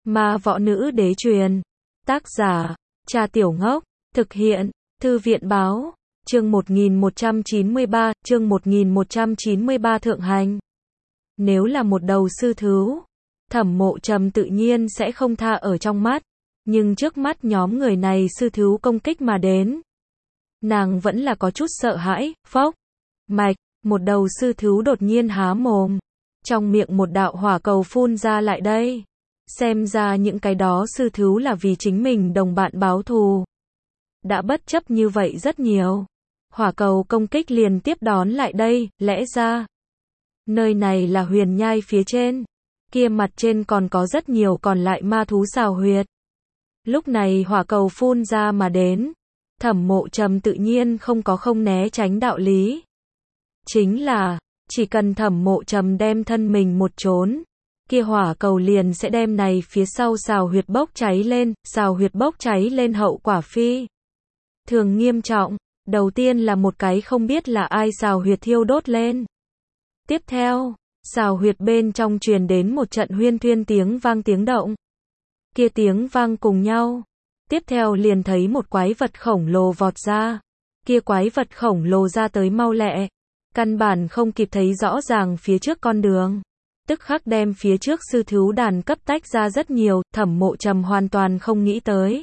Ma võ nữ đế truyền. Tác giả, Trà Tiểu Ngốc. Thực hiện, Thư viện báo. Chương 1193, chương 1193 thượng hành. Nếu là một đầu sư thứu, Thẩm Mộ Trầm tự nhiên sẽ không tha ở trong mắt, nhưng trước mắt nhóm người này sư thứu công kích mà đến, nàng vẫn là có chút sợ hãi. Phốc, mạch, một đầu sư thứu đột nhiên há mồm, trong miệng một đạo hỏa cầu phun ra lại đây. Xem ra những cái đó sư thứu là vì chính mình đồng bạn báo thù, đã bất chấp như vậy rất nhiều. Hỏa cầu công kích liền tiếp đón lại đây, lẽ ra nơi này là huyền nhai phía trên, kia mặt trên còn có rất nhiều còn lại ma thú xào huyệt. Lúc này hỏa cầu phun ra mà đến, Thẩm Mộ Trầm tự nhiên không né tránh đạo lý. Chính là, chỉ cần Thẩm Mộ Trầm đem thân mình một trốn, kia hỏa cầu liền sẽ đem này phía sau xào huyệt bốc cháy lên, xào huyệt bốc cháy lên hậu quả phi thường nghiêm trọng. Đầu tiên là một cái không biết là ai xào huyệt thiêu đốt lên. Tiếp theo, xào huyệt bên trong truyền đến một trận huyên thuyên tiếng vang tiếng động. Kia tiếng vang cùng nhau, tiếp theo liền thấy một quái vật khổng lồ vọt ra. Kia quái vật khổng lồ ra tới mau lẹ, căn bản không kịp thấy rõ ràng phía trước con đường, tức khắc đem phía trước sư thứu đàn cấp tách ra rất nhiều. Thẩm Mộ Trầm hoàn toàn không nghĩ tới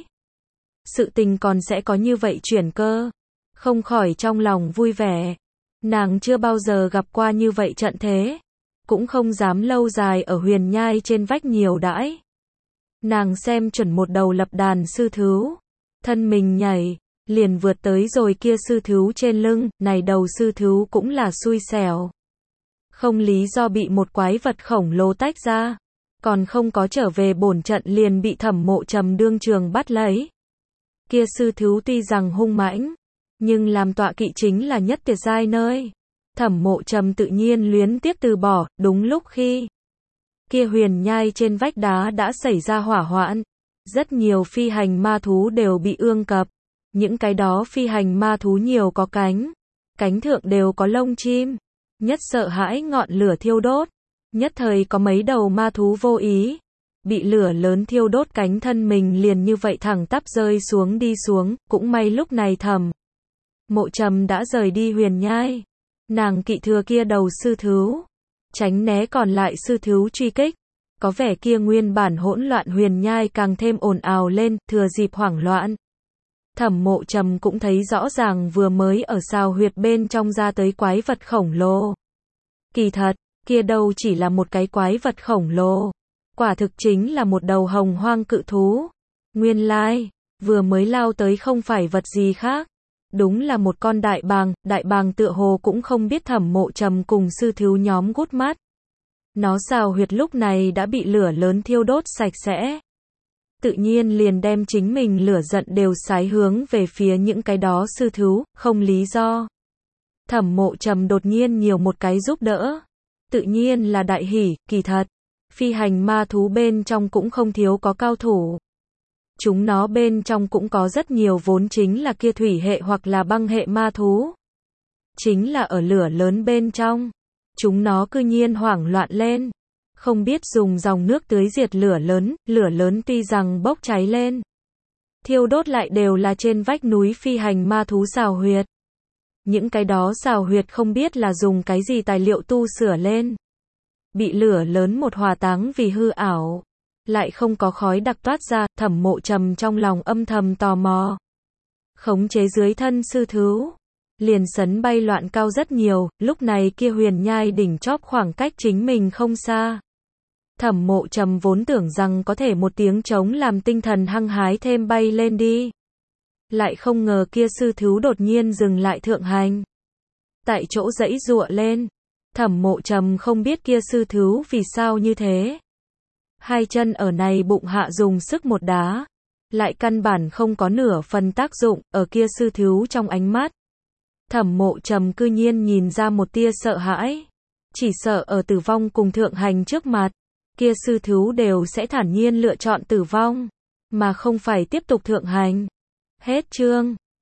sự tình còn sẽ có như vậy chuyển cơ, không khỏi trong lòng vui vẻ. Nàng chưa bao giờ gặp qua như vậy trận thế, cũng không dám lâu dài ở huyền nhai trên vách nhiều đãi. Nàng xem chuẩn một đầu lập đàn sư thứu, thân mình nhảy, liền vượt tới rồi kia sư thứu trên lưng. Này đầu sư thứu cũng là xui xẻo, không lý do bị một quái vật khổng lồ tách ra, còn không có trở về bổn trận liền bị Thẩm Mộ Trầm đương trường bắt lấy. Kia sư thứu tuy rằng hung mãnh, nhưng làm tọa kỵ chính là nhất tuyệt giai nơi. Thẩm Mộ Trầm tự nhiên luyến tiếc từ bỏ. Đúng lúc khi kia huyền nhai trên vách đá đã xảy ra hỏa hoạn, rất nhiều phi hành ma thú đều bị ương cập. Những cái đó phi hành ma thú nhiều có cánh, cánh thượng đều có lông chim, nhất sợ hãi ngọn lửa thiêu đốt. Nhất thời có mấy đầu ma thú vô ý bị lửa lớn thiêu đốt cánh, thân mình liền như vậy thẳng tắp rơi xuống đi xuống. Cũng may lúc này Thẩm Mộ Trầm đã rời đi huyền nhai, nàng kỵ thừa kia đầu sư thứu, tránh né còn lại sư thứu truy kích. Có vẻ kia nguyên bản hỗn loạn huyền nhai càng thêm ồn ào lên. Thừa dịp hoảng loạn, Thẩm Mộ Trầm cũng thấy rõ ràng vừa mới ở xào huyệt bên trong ra tới quái vật khổng lồ. Kỳ thật, kia đâu chỉ là một cái quái vật khổng lồ, quả thực chính là một đầu hồng hoang cự thú. Nguyên lai, vừa mới lao tới không phải vật gì khác, đúng là một con đại bàng. Đại bàng tựa hồ cũng không biết Thẩm Mộ Trầm cùng sư thứu nhóm gút mắt. Nó xào huyệt lúc này đã bị lửa lớn thiêu đốt sạch sẽ, tự nhiên liền đem chính mình lửa giận đều sái hướng về phía những cái đó sư thứu, không lý do. Thẩm Mộ Trầm đột nhiên nhiều một cái giúp đỡ, tự nhiên là đại hỉ. Kỳ thật, phi hành ma thú bên trong cũng không thiếu có cao thủ. Chúng nó bên trong cũng có rất nhiều vốn chính là kia thủy hệ hoặc là băng hệ ma thú. Chính là ở lửa lớn bên trong, chúng nó cư nhiên hoảng loạn lên, không biết dùng dòng nước tưới diệt lửa lớn. Lửa lớn tuy rằng bốc cháy lên, thiêu đốt lại đều là trên vách núi phi hành ma thú xào huyệt. Những cái đó xào huyệt không biết là dùng cái gì tài liệu tu sửa lên, bị lửa lớn một hòa táng vì hư ảo, lại không có khói đặc toát ra. Thẩm Mộ Trầm trong lòng âm thầm tò mò, khống chế dưới thân sư thứu, liền sấn bay loạn cao rất nhiều. Lúc này kia huyền nhai đỉnh chóp khoảng cách chính mình không xa. Thẩm Mộ Trầm vốn tưởng rằng có thể một tiếng trống làm tinh thần hăng hái thêm bay lên đi, lại không ngờ kia sư thứu đột nhiên dừng lại thượng hành, tại chỗ giãy giụa lên. Thẩm Mộ Trầm không biết kia sư thứu vì sao như thế, hai chân ở này bụng hạ dùng sức một đá, lại căn bản không có nửa phần tác dụng. Ở kia sư thứu trong ánh mắt, Thẩm Mộ Trầm cư nhiên nhìn ra một tia sợ hãi, chỉ sợ ở tử vong cùng thượng hành trước mặt, kia sư thứu đều sẽ thản nhiên lựa chọn tử vong, mà không phải tiếp tục thượng hành. Hết chương.